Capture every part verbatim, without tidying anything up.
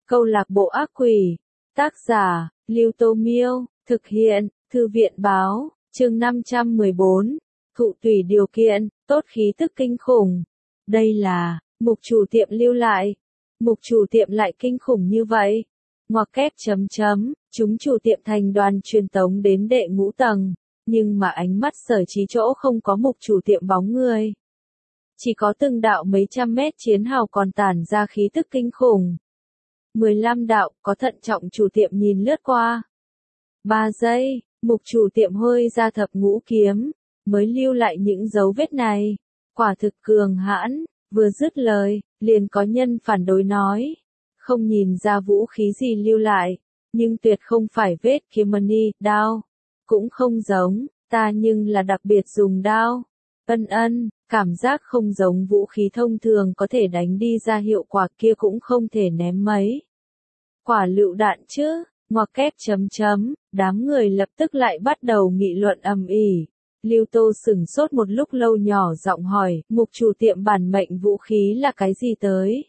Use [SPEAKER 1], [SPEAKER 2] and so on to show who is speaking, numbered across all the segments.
[SPEAKER 1] Câu lạc bộ ác quỷ. Tác giả, Lưu Tô Miêu. Thực hiện, Thư viện Báo. Chương năm trăm mười bốn. Thụ tùy điều kiện, tốt khí tức kinh khủng. Đây là, mục chủ tiệm lưu lại. Mục chủ tiệm lại kinh khủng như vậy. Ngoặc kép chấm chấm, chúng chủ tiệm thành đoàn truyền tống đến đệ ngũ tầng. Nhưng mà ánh mắt Sở Chí chỗ không có mục chủ tiệm bóng người. Chỉ có từng đạo mấy trăm mét chiến hào còn tản ra khí tức kinh khủng. mười lăm đạo, có thận trọng chủ tiệm nhìn lướt qua. Ba giây, mục chủ tiệm hơi ra thập ngũ kiếm, mới lưu lại những dấu vết này. Quả thực cường hãn, vừa dứt lời, liền có nhân phản đối nói. Không nhìn ra vũ khí gì lưu lại, nhưng tuyệt không phải vết kiếm mani, đao. Cũng không giống, ta nhưng là đặc biệt dùng đao. Ân ân, cảm giác không giống vũ khí thông thường có thể đánh đi ra hiệu quả kia cũng không thể ném mấy. Quả lựu đạn chứ, ngoặc kép chấm chấm, đám người lập tức lại bắt đầu nghị luận ầm ĩ. Lưu Tô sửng sốt một lúc lâu nhỏ giọng hỏi, mục chủ tiệm bản mệnh vũ khí là cái gì tới?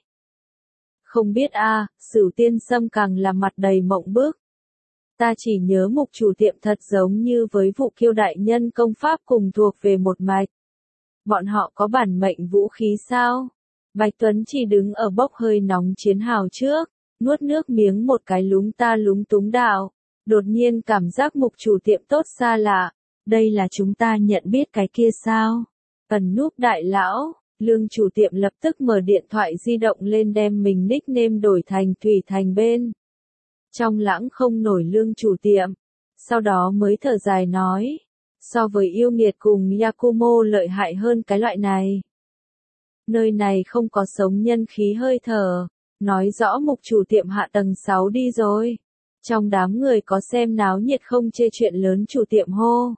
[SPEAKER 1] Không biết a, à, Sửu Tiên Sâm càng là mặt đầy mộng bức. Ta chỉ nhớ mục chủ tiệm thật giống như với vụ Kiêu đại nhân công pháp cùng thuộc về một mạch. Bọn họ có bản mệnh vũ khí sao? Bạch Tuấn chỉ đứng ở bốc hơi nóng chiến hào trước, nuốt nước miếng một cái lúng ta lúng túng đạo. Đột nhiên cảm giác mục chủ tiệm tốt xa lạ. Đây là chúng ta nhận biết cái kia sao? Ẩn núp đại lão, Lương chủ tiệm lập tức mở điện thoại di động lên đem mình nickname đổi thành Thủy Thành bên. Trong lãng không nổi Lương chủ tiệm. Sau đó mới thở dài nói. So với yêu nghiệt cùng Yakumo lợi hại hơn cái loại này. Nơi này không có sống nhân khí hơi thở. Nói rõ mục chủ tiệm hạ tầng sáu đi rồi. Trong đám người có xem náo nhiệt không chê chuyện lớn chủ tiệm hô.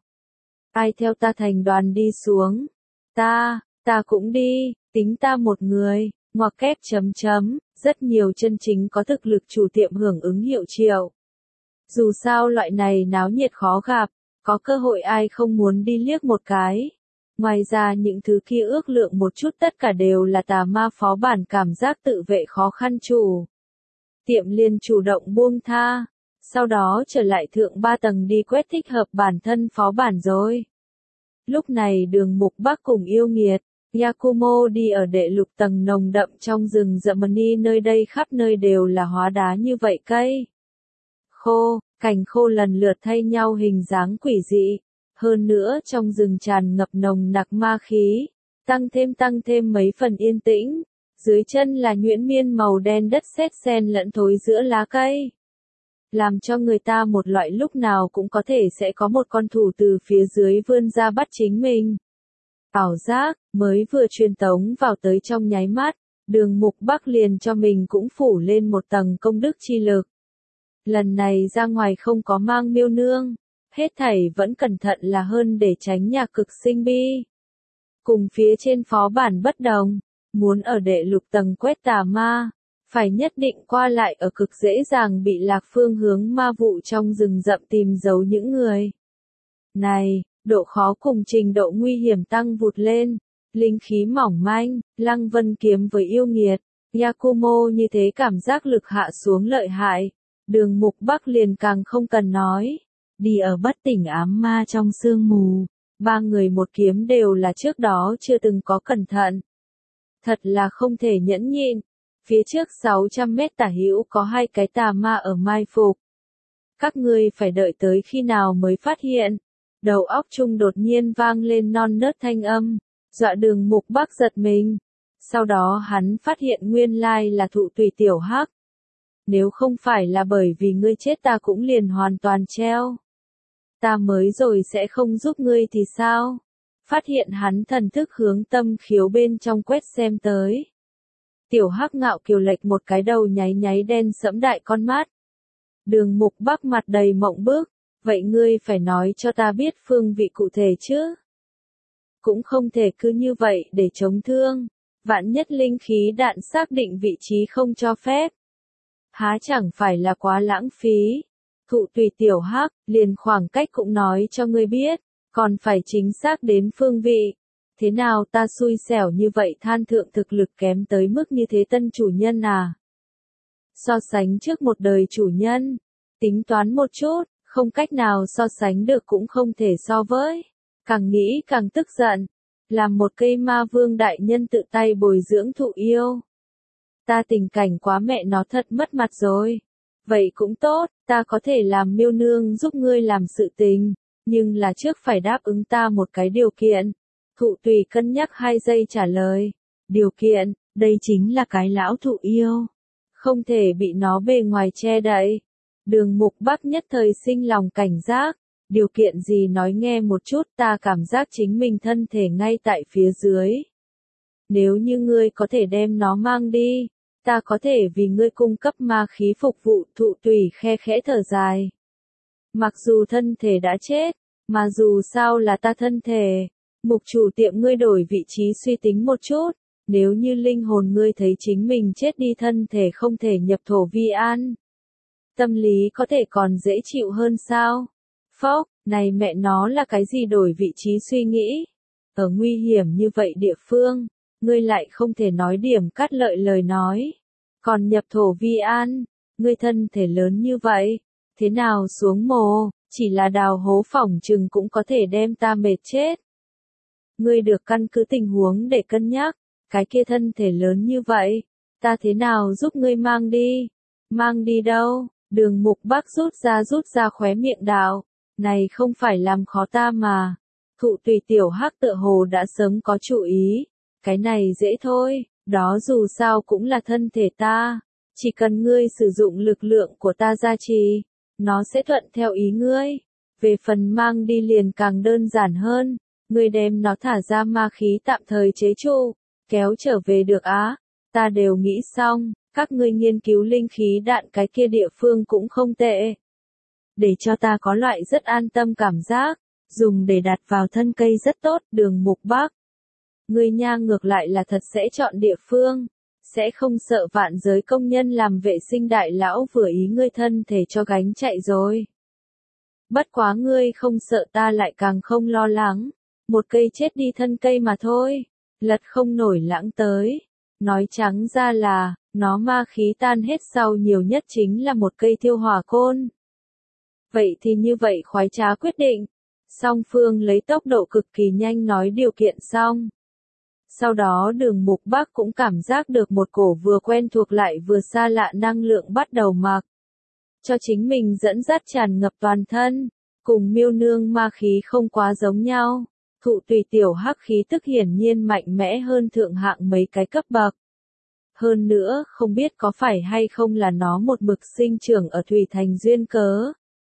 [SPEAKER 1] Ai theo ta thành đoàn đi xuống? Ta, ta cũng đi, tính ta một người, ngoặc kép chấm chấm, rất nhiều chân chính có thực lực chủ tiệm hưởng ứng hiệu triệu. Dù sao loại này náo nhiệt khó gặp, có cơ hội ai không muốn đi liếc một cái. Ngoài ra những thứ kia ước lượng một chút tất cả đều là tà ma phó bản cảm giác tự vệ khó khăn chủ. Tiệm liền chủ động buông tha, sau đó trở lại thượng ba tầng đi quét thích hợp bản thân phó bản rồi. Lúc này đường mục bắc cùng yêu nghiệt, Yakumo đi ở đệ lục tầng nồng đậm trong rừng rậm mani nơi đây khắp nơi đều là hóa đá như vậy cây. Khô, cành khô lần lượt thay nhau hình dáng quỷ dị. Hơn nữa trong rừng tràn ngập nồng nặc ma khí, tăng thêm tăng thêm mấy phần yên tĩnh. Dưới chân là nhuyễn miên màu đen đất sét xen lẫn thối giữa lá cây. Làm cho người ta một loại lúc nào cũng có thể sẽ có một con thủ từ phía dưới vươn ra bắt chính mình. Ảo giác, mới vừa truyền tống vào tới trong nháy mắt, đường mục bắc liền cho mình cũng phủ lên một tầng công đức chi lực. Lần này ra ngoài không có mang miêu nương, hết thảy vẫn cẩn thận là hơn để tránh nhà cực sinh bi. Cùng phía trên phó bản bất đồng, muốn ở đệ lục tầng quét tà ma, phải nhất định qua lại ở cực dễ dàng bị lạc phương hướng ma vụ trong rừng rậm tìm dấu những người. Này, độ khó cùng trình độ nguy hiểm tăng vụt lên, linh khí mỏng manh, Lăng Vân kiếm với yêu nghiệt, Yakumo như thế cảm giác lực hạ xuống lợi hại, đường mục bắc liền càng không cần nói, đi ở bất tỉnh ám ma trong sương mù, ba người một kiếm đều là trước đó chưa từng có cẩn thận. Thật là không thể nhẫn nhịn. Phía trước sáu trăm mét tả hữu có hai cái tà ma ở mai phục. Các ngươi phải đợi tới khi nào mới phát hiện. Đầu óc chung đột nhiên vang lên non nớt thanh âm, dọa đường mục bắc giật mình. Sau đó hắn phát hiện nguyên lai là thụ tùy tiểu hắc. Nếu không phải là bởi vì ngươi chết ta cũng liền hoàn toàn treo. Ta mới rồi sẽ không giúp ngươi thì sao? Phát hiện hắn thần thức hướng tâm khiếu bên trong quét xem tới. Tiểu hắc ngạo kiều lệch một cái đầu nháy nháy đen sẫm đại con mắt. Đường mục bắc mặt đầy mộng bức, vậy ngươi phải nói cho ta biết phương vị cụ thể chứ. Cũng không thể cứ như vậy để chống thương, vạn nhất linh khí đạn xác định vị trí không cho phép. Há chẳng phải là quá lãng phí. Thụ tùy tiểu hắc, liền khoảng cách cũng nói cho ngươi biết, còn phải chính xác đến phương vị. Thế nào ta xui xẻo như vậy than thượng thực lực kém tới mức như thế tân chủ nhân à? So sánh trước một đời chủ nhân, tính toán một chút, không cách nào so sánh được cũng không thể so với. Càng nghĩ càng tức giận, làm một cây ma vương đại nhân tự tay bồi dưỡng thụ yêu. Ta tình cảnh quá mẹ nó thật mất mặt rồi. Vậy cũng tốt, ta có thể làm miêu nương giúp ngươi làm sự tình, nhưng là trước phải đáp ứng ta một cái điều kiện. Thụ tùy cân nhắc hai giây trả lời. Điều kiện, đây chính là cái lão thụ yêu. Không thể bị nó bề ngoài che đậy. Đường Mục Bắc nhất thời sinh lòng cảnh giác. Điều kiện gì nói nghe một chút, ta cảm giác chính mình thân thể ngay tại phía dưới. Nếu như ngươi có thể đem nó mang đi, ta có thể vì ngươi cung cấp ma khí phục vụ. Thụ tùy khe khẽ thở dài. Mặc dù thân thể đã chết, mà dù sao là ta thân thể. Mục chủ tiệm, ngươi đổi vị trí suy tính một chút. Nếu như linh hồn ngươi thấy chính mình chết đi, thân thể không thể nhập thổ vi an, tâm lý có thể còn dễ chịu hơn sao? Phốc, này mẹ nó là cái gì đổi vị trí suy nghĩ? Ở nguy hiểm như vậy địa phương, ngươi lại không thể nói điểm cắt lợi lời nói. Còn nhập thổ vi an, ngươi thân thể lớn như vậy, thế nào xuống mồ, chỉ là đào hố phỏng chừng cũng có thể đem ta mệt chết. Ngươi được căn cứ tình huống để cân nhắc, cái kia thân thể lớn như vậy, ta thế nào giúp ngươi mang đi? Mang đi đâu? Đường Mục Bắc rút ra rút ra khóe miệng đạo, này không phải làm khó ta mà. Thụ tùy tiểu hắc tựa hồ đã sớm có chủ ý, cái này dễ thôi, đó dù sao cũng là thân thể ta, chỉ cần ngươi sử dụng lực lượng của ta gia trì, nó sẽ thuận theo ý ngươi. Về phần mang đi liền càng đơn giản hơn, ngươi đem nó thả ra ma khí tạm thời chế trụ, kéo trở về được á, ta đều nghĩ xong. Các ngươi nghiên cứu linh khí đạn cái kia địa phương cũng không tệ. Để cho ta có loại rất an tâm cảm giác, dùng để đặt vào thân cây rất tốt. Đường Mục Bắc, ngươi nha ngược lại là thật sẽ chọn địa phương, sẽ không sợ vạn giới công nhân làm vệ sinh đại lão vừa ý ngươi thân thể cho gánh chạy rồi. Bất quá ngươi không sợ ta lại càng không lo lắng, một cây chết đi thân cây mà thôi, lật không nổi lãng tới. Nói trắng ra là, nó ma khí tan hết sau nhiều nhất chính là một cây thiêu hỏa côn. Vậy thì như vậy khoái trá quyết định. Song phương lấy tốc độ cực kỳ nhanh nói điều kiện xong. Sau đó Đường Mục Bắc cũng cảm giác được một cổ vừa quen thuộc lại vừa xa lạ năng lượng bắt đầu mặc cho chính mình dẫn dắt tràn ngập toàn thân, cùng miêu nương ma khí không quá giống nhau. Thụ tùy tiểu hắc khí tức hiển nhiên mạnh mẽ hơn thượng hạng mấy cái cấp bậc. Hơn nữa, không biết có phải hay không là nó một mực sinh trưởng ở thủy thành duyên cớ.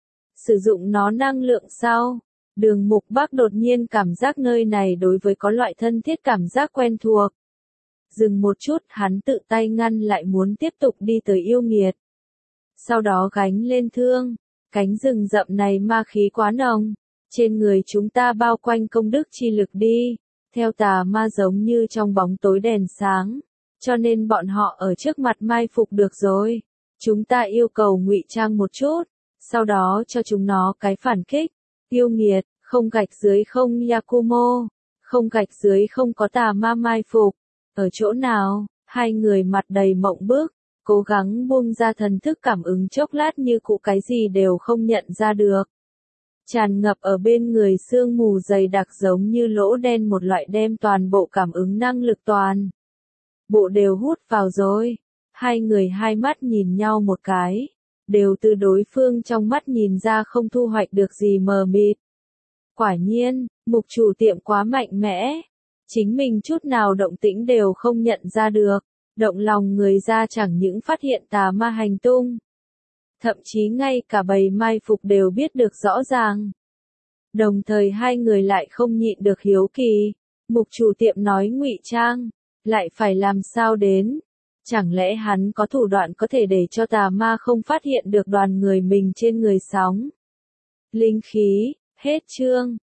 [SPEAKER 1] Sử dụng nó năng lượng sau, Đường Mục Bắc đột nhiên cảm giác nơi này đối với có loại thân thiết cảm giác quen thuộc. Dừng một chút, hắn tự tay ngăn lại muốn tiếp tục đi tới yêu nghiệt. Sau đó gánh lên thương, cánh rừng rậm này ma khí quá nồng, trên người chúng ta bao quanh công đức chi lực đi, theo tà ma giống như trong bóng tối đèn sáng. Cho nên bọn họ ở trước mặt mai phục được rồi. Chúng ta yêu cầu ngụy trang một chút, sau đó cho chúng nó cái phản kích. Yêu nghiệt, không gạch dưới không Yakumo, không gạch dưới không có tà ma mai phục. Ở chỗ nào? Hai người mặt đầy mộng bức, cố gắng buông ra thần thức cảm ứng chốc lát như cụ cái gì đều không nhận ra được. Tràn ngập ở bên người sương mù dày đặc giống như lỗ đen, một loại đem toàn bộ cảm ứng năng lực toàn bộ đều hút vào rồi. Hai người hai mắt nhìn nhau một cái, đều từ đối phương trong mắt nhìn ra không thu hoạch được gì mờ mịt. Quả nhiên, mục chủ tiệm quá mạnh mẽ, chính mình chút nào động tĩnh đều không nhận ra được, động lòng người ra chẳng những phát hiện tà ma hành tung, thậm chí ngay cả bầy mai phục đều biết được rõ ràng. Đồng thời hai người lại không nhịn được hiếu kỳ, mục chủ tiệm nói ngụy trang, lại phải làm sao đến? Chẳng lẽ hắn có thủ đoạn có thể để cho tà ma không phát hiện được đoàn người mình trên người sóng? Linh khí, hết chương.